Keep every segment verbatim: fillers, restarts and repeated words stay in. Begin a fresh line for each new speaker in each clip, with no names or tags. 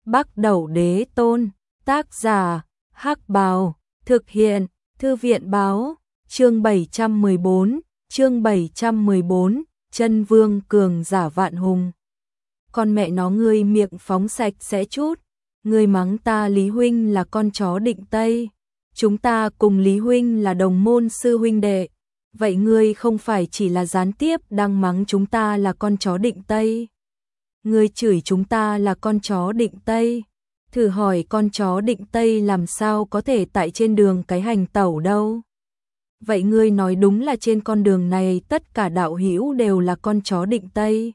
Bắc Đẩu Đế Tôn, tác giả, Hắc Bào, thực hiện, Thư viện báo, chương bảy trăm mười bốn, chương bảy trăm mười bốn, Chân Vương cường giả vạn hùng. Con mẹ nó ngươi miệng phóng sạch sẽ chút, ngươi mắng ta Lý huynh là con chó định Tây, chúng ta cùng Lý huynh là đồng môn sư huynh đệ, vậy ngươi không phải chỉ là gián tiếp đang mắng chúng ta là con chó định Tây. Ngươi chửi chúng ta là con chó định Tây, thử hỏi con chó định Tây làm sao có thể tại trên đường cái hành tẩu đâu. Vậy ngươi nói đúng là trên con đường này tất cả đạo hữu đều là con chó định Tây.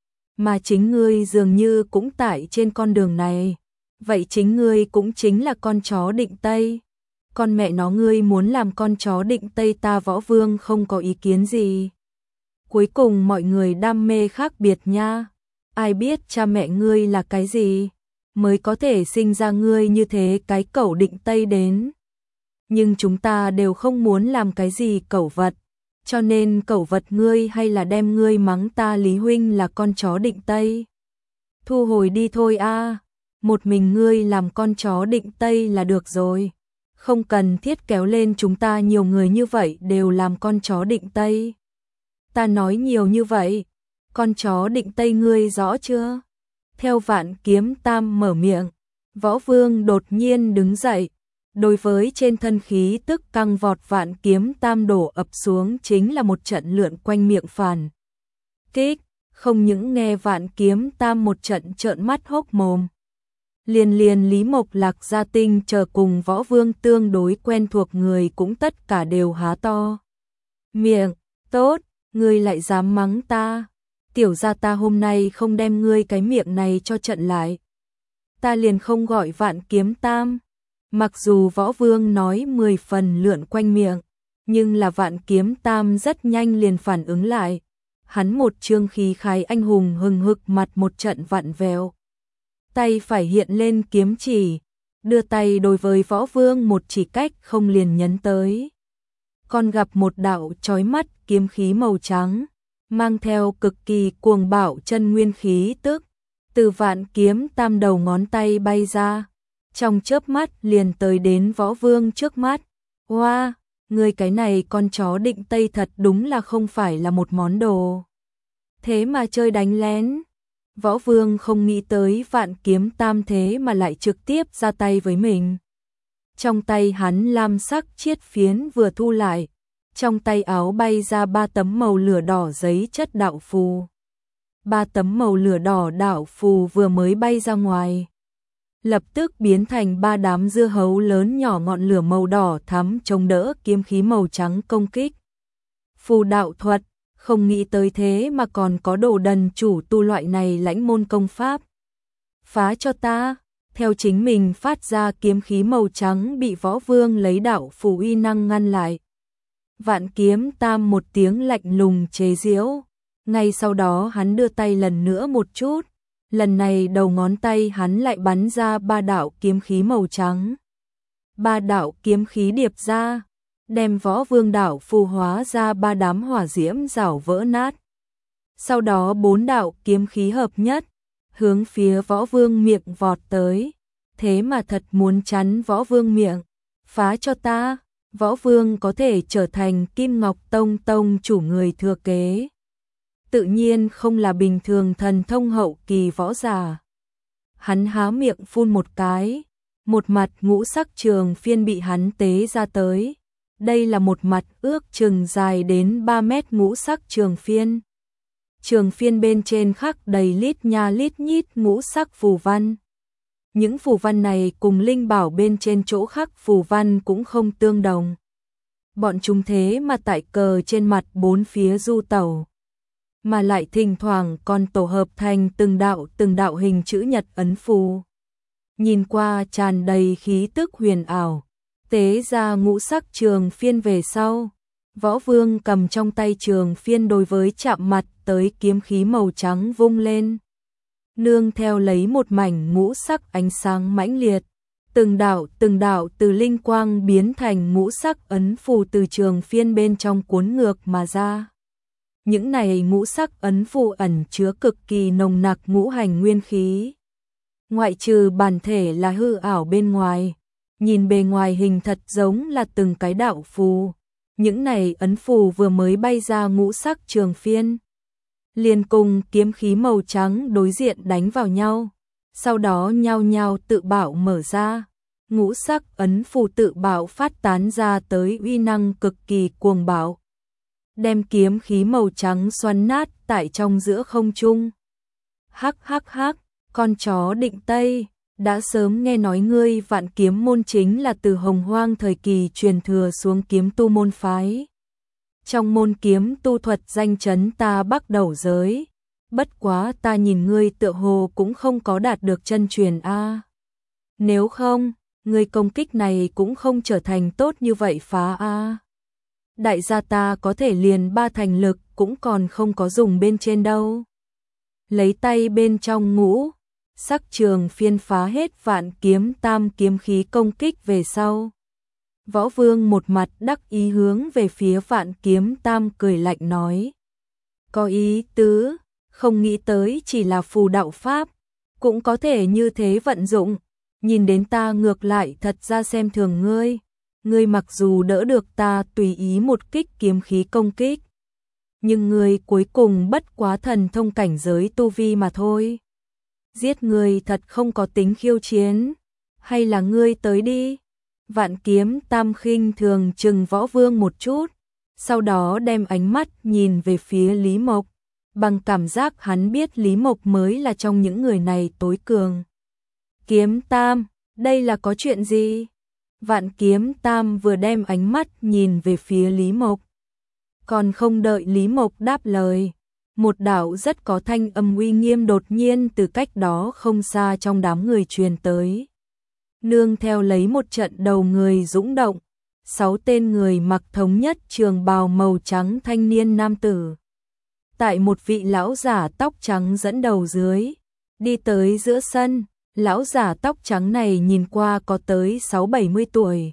Mà chính ngươi dường như cũng tại trên con đường này, vậy chính ngươi cũng chính là con chó định Tây. Con mẹ nó ngươi muốn làm con chó định Tây ta Võ Vương không có ý kiến gì. Cuối cùng mọi người đam mê khác biệt nha. Ai biết cha mẹ ngươi là cái gì, mới có thể sinh ra ngươi như thế cái cẩu định Tây đến. Nhưng chúng ta đều không muốn làm cái gì cẩu vật, cho nên cẩu vật ngươi hay là đem ngươi mắng ta Lý huynh là con chó định Tây. Thu hồi đi thôi a, một mình ngươi làm con chó định Tây là được rồi. Không cần thiết kéo lên chúng ta nhiều người như vậy đều làm con chó định Tây. Ta nói nhiều như vậy, con chó định Tây ngươi rõ chưa? Theo Vạn Kiếm Tam mở miệng, Võ Vương đột nhiên đứng dậy, đối với trên thân khí tức căng vọt Vạn Kiếm Tam đổ ập xuống chính là một trận lượn quanh miệng phản kích, không những nghe Vạn Kiếm Tam một trận trợn mắt hốc mồm. Liền liền Lý Mộc Lạc Gia Tinh chờ cùng Võ Vương tương đối quen thuộc người cũng tất cả đều há to miệng. Tốt, ngươi lại dám mắng ta, tiểu gia ta hôm nay không đem ngươi cái miệng này cho trận lại. Ta liền không gọi Vạn Kiếm Tam. Mặc dù Võ Vương nói mười phần lượn quanh miệng, nhưng là Vạn Kiếm Tam rất nhanh liền phản ứng lại. Hắn một trương khí khái anh hùng hừng hực mặt một trận vặn vẹo. Tay phải hiện lên kiếm chỉ, đưa tay đối với Võ Vương một chỉ cách không liền nhấn tới. Còn gặp một đạo chói mắt kiếm khí màu trắng, mang theo cực kỳ cuồng bạo chân nguyên khí tức, từ Vạn Kiếm Tam đầu ngón tay bay ra, trong chớp mắt liền tới đến Võ Vương trước mắt. Hoa, wow, người cái này con chó định Tây thật đúng là không phải là một món đồ. Thế mà chơi đánh lén. Võ Vương không nghĩ tới Vạn Kiếm Tam thế mà lại trực tiếp ra tay với mình. Trong tay hắn lam sắc chiết phiến vừa thu lại, trong tay áo bay ra ba tấm màu lửa đỏ giấy chất đạo phù. Ba tấm màu lửa đỏ đạo phù vừa mới bay ra ngoài, lập tức biến thành ba đám dưa hấu lớn nhỏ ngọn lửa màu đỏ thắm chống đỡ kiếm khí màu trắng công kích. Phù đạo thuật, không nghĩ tới thế mà còn có đồ đần chủ tu loại này lãnh môn công pháp. Phá cho ta, theo chính mình phát ra kiếm khí màu trắng bị Võ Vương lấy đạo phù uy năng ngăn lại. Vạn Kiếm Tam một tiếng lạnh lùng chế giễu, ngay sau đó hắn đưa tay lần nữa một chút, lần này đầu ngón tay hắn lại bắn ra ba đạo kiếm khí màu trắng. Ba đạo kiếm khí điệp ra, đem Võ Vương đạo phù hóa ra ba đám hỏa diễm rảo vỡ nát. Sau đó bốn đạo kiếm khí hợp nhất, hướng phía Võ Vương miệng vọt tới, thế mà thật muốn chắn Võ Vương miệng. Phá cho ta, Võ Vương có thể trở thành Kim Ngọc Tông tông chủ người thừa kế. Tự nhiên không là bình thường thần thông hậu kỳ võ giả. Hắn há miệng phun một cái, một mặt ngũ sắc trường phiên bị hắn tế ra tới. Đây là một mặt ước chừng dài đến ba mét ngũ sắc trường phiên. Trường phiên bên trên khắc đầy lít nha lít nhít ngũ sắc phù văn. Những phù văn này cùng linh bảo bên trên chỗ khắc phù văn cũng không tương đồng. Bọn chúng thế mà tại cờ trên mặt bốn phía du tẩu, mà lại thỉnh thoảng còn tổ hợp thành từng đạo từng đạo hình chữ nhật ấn phù. Nhìn qua tràn đầy khí tức huyền ảo. Tế ra ngũ sắc trường phiên về sau, Võ Vương cầm trong tay trường phiên đối với chạm mặt tới kiếm khí màu trắng vung lên. Nương theo lấy một mảnh ngũ sắc ánh sáng mãnh liệt, từng đạo từng đạo từ linh quang biến thành ngũ sắc ấn phù từ trường phiên bên trong cuốn ngược mà ra. Những này ngũ sắc ấn phù ẩn chứa cực kỳ nồng nặc ngũ hành nguyên khí. ngoại trừ bản thể là hư ảo bên ngoài, nhìn bề ngoài hình thật giống là từng cái đạo phù. Những này ấn phù vừa mới bay ra ngũ sắc trường phiên, liền cùng kiếm khí màu trắng đối diện đánh vào nhau, sau đó nhao nhao tự bạo mở ra. Ngũ sắc ấn phù tự bạo phát tán ra tới uy năng cực kỳ cuồng bạo, đem kiếm khí màu trắng xoắn nát tại trong giữa không trung. Hắc hắc hắc, con chó Định Tây, đã sớm nghe nói ngươi Vạn Kiếm môn chính là từ Hồng Hoang thời kỳ truyền thừa xuống kiếm tu môn phái. Trong môn kiếm tu thuật danh chấn ta Bắc đầu giới, bất quá ta nhìn ngươi tựa hồ cũng không có đạt được chân truyền a. Nếu không, ngươi công kích này cũng không trở thành tốt như vậy phá a. Đại gia ta có thể liền ba thành lực cũng còn không có dùng bên trên đâu. Lấy tay bên trong ngũ sắc trường phiên phá hết Vạn Kiếm tam kiếm khí công kích về sau. Võ Vương một mặt đắc ý hướng về phía Vạn Kiếm tam cười lạnh nói. Có ý tứ, không nghĩ tới chỉ là phù đạo pháp, cũng có thể như thế vận dụng, nhìn đến ta ngược lại thật ra xem thường ngươi. Ngươi mặc dù đỡ được ta tùy ý một kích kiếm khí công kích, nhưng ngươi cuối cùng bất quá thần thông cảnh giới tu vi mà thôi. Giết ngươi thật không có tính khiêu chiến, hay là ngươi tới đi. Vạn Kiếm tam khinh thường chừng Võ Vương một chút, sau đó đem ánh mắt nhìn về phía Lý Mộc, bằng cảm giác hắn biết Lý Mộc mới là trong những người này tối cường. Kiếm tam, đây là có chuyện gì? Vạn Kiếm tam vừa đem ánh mắt nhìn về phía Lý Mộc, còn không đợi Lý Mộc đáp lời, một đạo rất có thanh âm uy nghiêm đột nhiên từ cách đó không xa trong đám người truyền tới. Nương theo lấy một trận đầu người dũng động, sáu tên người mặc thống nhất trường bào màu trắng thanh niên nam tử, tại một vị lão giả tóc trắng dẫn đầu dưới, đi tới giữa sân. Lão giả tóc trắng này nhìn qua có tới sáu bảy mươi tuổi.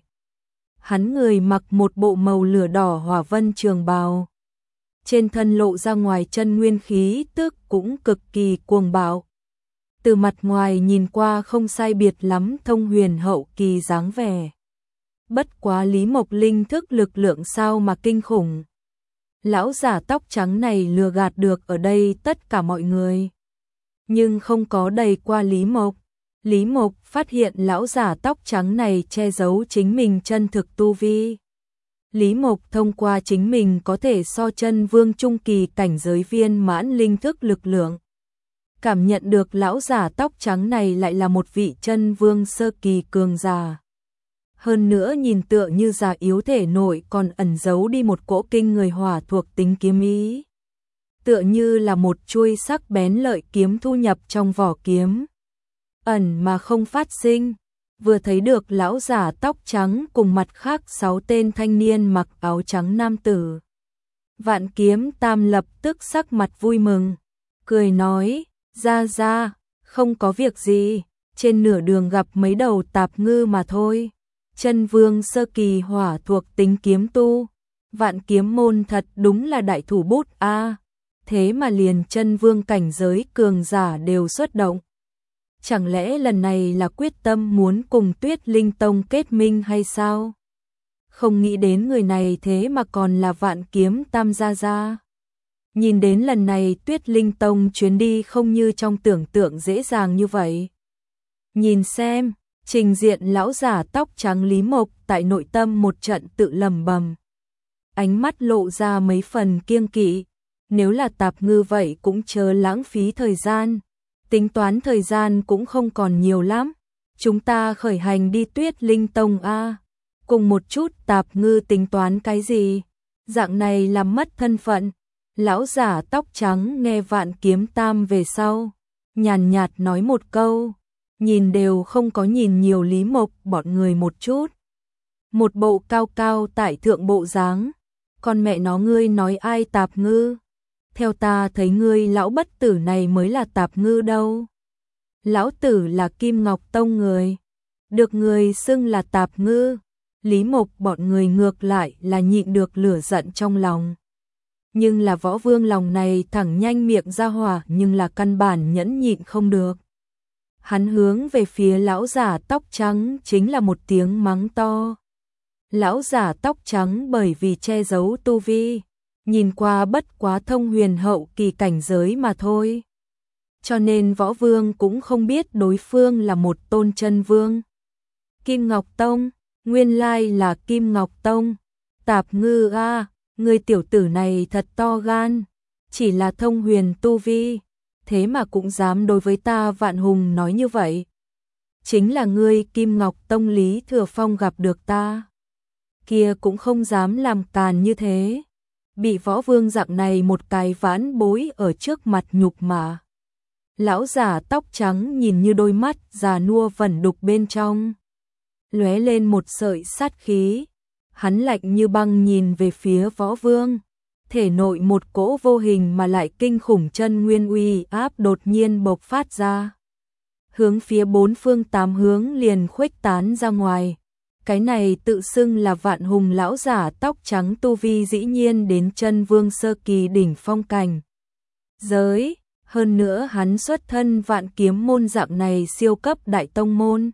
Hắn người mặc một bộ màu lửa đỏ hỏa vân trường bào, trên thân lộ ra ngoài chân nguyên khí tức cũng cực kỳ cuồng bạo. Từ mặt ngoài nhìn qua không sai biệt lắm thông huyền hậu kỳ dáng vẻ. Bất quá Lý Mộc linh thức lực lượng sao mà kinh khủng. Lão giả tóc trắng này lừa gạt được ở đây tất cả mọi người, nhưng không có đầy qua Lý Mộc. Lý Mộc phát hiện lão giả tóc trắng này che giấu chính mình chân thực tu vi. Lý Mộc thông qua chính mình có thể so chân vương trung kỳ cảnh giới viên mãn linh thức lực lượng, cảm nhận được lão giả tóc trắng này lại là một vị chân vương sơ kỳ cường giả. Hơn nữa nhìn tựa như già yếu thể nội còn ẩn giấu đi một cỗ kinh người hỏa thuộc tính kiếm ý. Tựa như là một chuôi sắc bén lợi kiếm thu nhập trong vỏ kiếm, ẩn mà không phát sinh. Vừa thấy được lão giả tóc trắng cùng mặt khác sáu tên thanh niên mặc áo trắng nam tử, Vạn Kiếm tam lập tức sắc mặt vui mừng, cười nói, ra ra, không có việc gì, trên nửa đường gặp mấy đầu tạp ngư mà thôi. Chân vương sơ kỳ hỏa thuộc tính kiếm tu, Vạn Kiếm môn thật đúng là đại thủ bút a, thế mà liền chân vương cảnh giới cường giả đều xuất động. Chẳng lẽ lần này là quyết tâm muốn cùng Tuyết Linh Tông kết minh hay sao? Không nghĩ đến người này thế mà còn là Vạn Kiếm tam gia gia. Nhìn đến lần này Tuyết Linh Tông chuyến đi không như trong tưởng tượng dễ dàng như vậy. Nhìn xem, trình diện lão giả tóc trắng Lý Mộc tại nội tâm một trận tự lầm bầm. Ánh mắt lộ ra mấy phần kiêng kỵ, nếu là tạp ngư vậy cũng chớ lãng phí thời gian. Tính toán thời gian cũng không còn nhiều lắm, chúng ta khởi hành đi Tuyết Linh Tông a. Cùng một chút tạp ngư tính toán cái gì? Dạng này làm mất thân phận. Lão giả tóc trắng nghe Vạn Kiếm tam về sau, nhàn nhạt nói một câu, nhìn đều không có nhìn nhiều Lý Mộc bọn người một chút. Một bộ cao cao tại thượng bộ dáng, con mẹ nó ngươi nói ai tạp ngư? Theo ta thấy ngươi lão bất tử này mới là tạp ngư đâu. Lão tử là Kim Ngọc Tông người, được người xưng là tạp ngư. Lý Mộc bọn người ngược lại là nhịn được lửa giận trong lòng. Nhưng là Võ Vương lòng này thẳng nhanh miệng ra hỏa, nhưng là căn bản nhẫn nhịn không được. Hắn hướng về phía lão giả tóc trắng chính là một tiếng mắng to. Lão giả tóc trắng bởi vì che giấu tu vi, nhìn qua bất quá thông huyền hậu kỳ cảnh giới mà thôi. Cho nên võ vương cũng không biết đối phương là một tôn chân vương. Kim Ngọc Tông, nguyên lai là Kim Ngọc Tông. Tạp Ngư a, người tiểu tử này thật to gan, chỉ là thông huyền tu vi, thế mà cũng dám đối với ta Vạn Hùng nói như vậy. Chính là ngươi Kim Ngọc Tông Lý Thừa Phong gặp được ta, kia cũng không dám làm càn như thế. Bị võ vương dạng này một cái vãn bối ở trước mặt nhục mạ. Lão giả tóc trắng nhìn như đôi mắt già nua vẩn đục bên trong lóe lên một sợi sát khí. Hắn lạnh như băng nhìn về phía võ vương, thể nội một cỗ vô hình mà lại kinh khủng chân nguyên uy áp đột nhiên bộc phát ra, hướng phía bốn phương tám hướng liền khuếch tán ra ngoài. Cái này tự xưng là Vạn Hùng lão giả tóc trắng tu vi dĩ nhiên đến chân vương sơ kỳ đỉnh phong cảnh giới, hơn nữa hắn xuất thân Vạn Kiếm môn dạng này siêu cấp đại tông môn,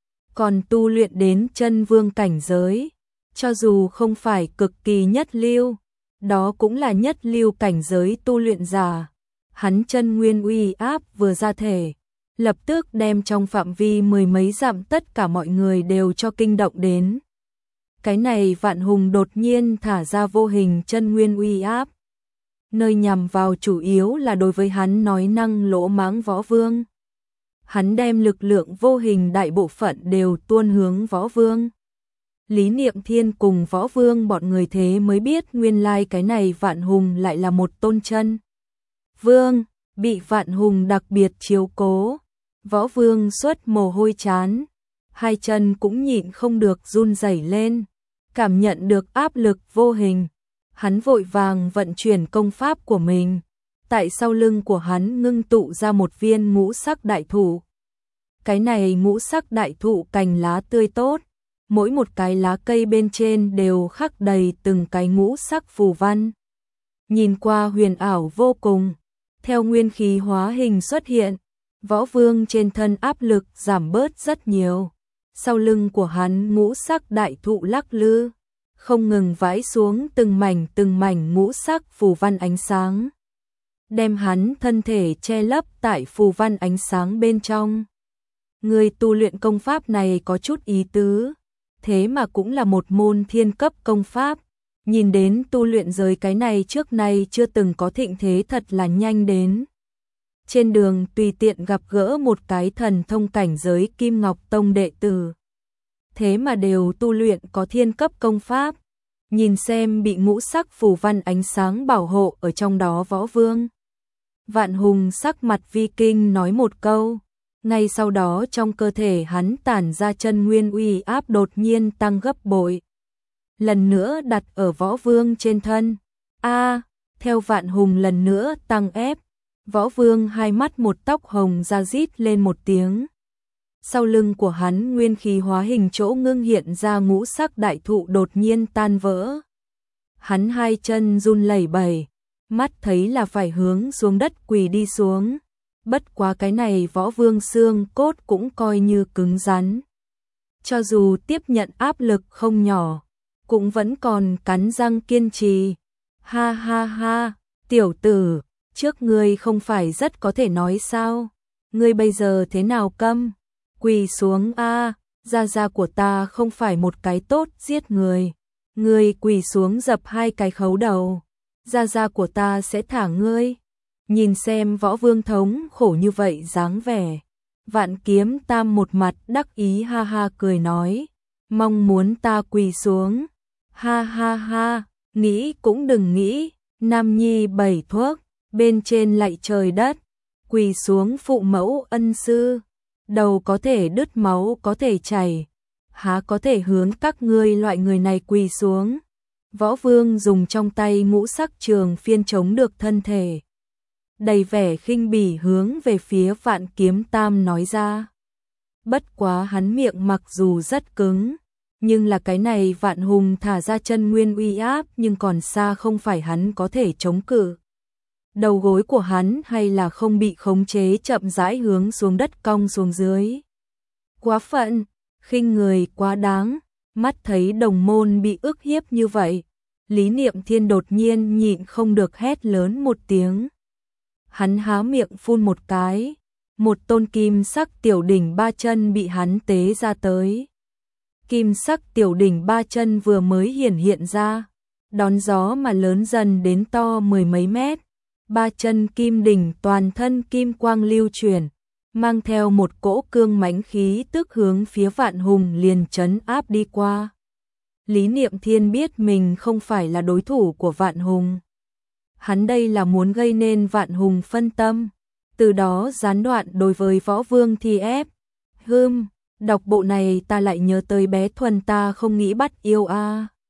còn tu luyện đến chân vương cảnh giới, cho dù không phải cực kỳ nhất lưu, đó cũng là nhất lưu cảnh giới tu luyện giả. Hắn chân nguyên uy áp vừa ra thể, lập tức đem trong phạm vi mười mấy dặm tất cả mọi người đều cho kinh động đến. Cái này Vạn Hùng đột nhiên thả ra vô hình chân nguyên uy áp, nơi nhằm vào chủ yếu là đối với hắn nói năng lỗ mãng võ vương. Hắn đem lực lượng vô hình đại bộ phận đều tuôn hướng võ vương. Lý Niệm Thiên cùng võ vương bọn người thế mới biết nguyên lai cái này Vạn Hùng lại là một tôn chân vương, bị Vạn Hùng đặc biệt chiếu cố. Võ vương xuất mồ hôi chán, hai chân cũng nhịn không được run rẩy lên, cảm nhận được áp lực vô hình. Hắn vội vàng vận chuyển công pháp của mình, tại sau lưng của hắn ngưng tụ ra một viên ngũ sắc đại thụ. Cái này ngũ sắc đại thụ cành lá tươi tốt, mỗi một cái lá cây bên trên đều khắc đầy từng cái ngũ sắc phù văn. Nhìn qua huyền ảo vô cùng, theo nguyên khí hóa hình xuất hiện, võ vương trên thân áp lực giảm bớt rất nhiều. Sau lưng của hắn ngũ sắc đại thụ lắc lư, không ngừng vãi xuống từng mảnh từng mảnh ngũ sắc phù văn ánh sáng, đem hắn thân thể che lấp tại phù văn ánh sáng bên trong. Người tu luyện công pháp này có chút ý tứ, thế mà cũng là một môn thiên cấp công pháp, nhìn đến tu luyện giới cái này trước nay chưa từng có thịnh thế thật là nhanh đến. Trên đường tùy tiện gặp gỡ một cái thần thông cảnh giới Kim Ngọc Tông đệ tử, thế mà đều tu luyện có thiên cấp công pháp. Nhìn xem bị ngũ sắc phù văn ánh sáng bảo hộ ở trong đó võ vương, Vạn Hùng sắc mặt vi kinh nói một câu, ngay sau đó trong cơ thể hắn tản ra chân nguyên uy áp đột nhiên tăng gấp bội, lần nữa đặt ở võ vương trên thân. A, theo Vạn Hùng lần nữa tăng ép, võ vương hai mắt một tóc hồng ra rít lên một tiếng. Sau lưng của hắn nguyên khí hóa hình chỗ ngưng hiện ra ngũ sắc đại thụ đột nhiên tan vỡ. Hắn hai chân run lẩy bẩy, mắt thấy là phải hướng xuống đất quỳ đi xuống. Bất quá cái này võ vương xương cốt cũng coi như cứng rắn. Cho dù tiếp nhận áp lực không nhỏ, cũng vẫn còn cắn răng kiên trì. Ha ha ha, tiểu tử, trước ngươi không phải rất có thể nói sao? Ngươi bây giờ thế nào câm? Quỳ xuống a, gia gia của ta không phải một cái tốt giết người. Ngươi quỳ xuống dập hai cái khấu đầu, gia gia của ta sẽ thả ngươi. Nhìn xem võ vương thống khổ như vậy dáng vẻ, Vạn Kiếm Tam một mặt đắc ý ha ha cười nói, mong muốn ta quỳ xuống. Ha ha ha, nghĩ cũng đừng nghĩ, nam nhi bảy thuốc, bên trên lạy trời đất, quỳ xuống phụ mẫu ân sư. Đầu có thể đứt máu có thể chảy, há có thể hướng các ngươi loại người này quỳ xuống. Võ vương dùng trong tay ngũ sắc trường phiên chống được thân thể, đầy vẻ khinh bỉ hướng về phía Vạn Kiếm Tam nói ra. Bất quá hắn miệng mặc dù rất cứng, nhưng là cái này Vạn Hùng thả ra chân nguyên uy áp nhưng còn xa không phải hắn có thể chống cự. đầu gối của hắn hay là không bị khống chế chậm rãi hướng xuống đất cong xuống dưới. Quá phận, khinh người quá đáng, mắt thấy đồng môn bị ức hiếp như vậy, Lý Niệm Thiên đột nhiên nhịn không được hét lớn một tiếng. Hắn há miệng phun một cái, một tôn kim sắc tiểu đỉnh ba chân bị hắn tế ra tới. Kim sắc tiểu đỉnh ba chân vừa mới hiển hiện ra, đón gió mà lớn dần đến to mười mấy mét. Ba chân kim đỉnh toàn thân kim quang lưu chuyển, mang theo một cỗ cương mãnh khí tức hướng phía Vạn Hùng liền trấn áp đi qua. Lý Niệm Thiên biết mình không phải là đối thủ của Vạn Hùng. Hắn đây là muốn gây nên Vạn Hùng phân tâm, từ đó gián đoạn đối với Võ Vương Thi ép. Hừm, đọc bộ này ta lại nhớ tới bé Thuần ta không nghĩ bắt yêu a. À.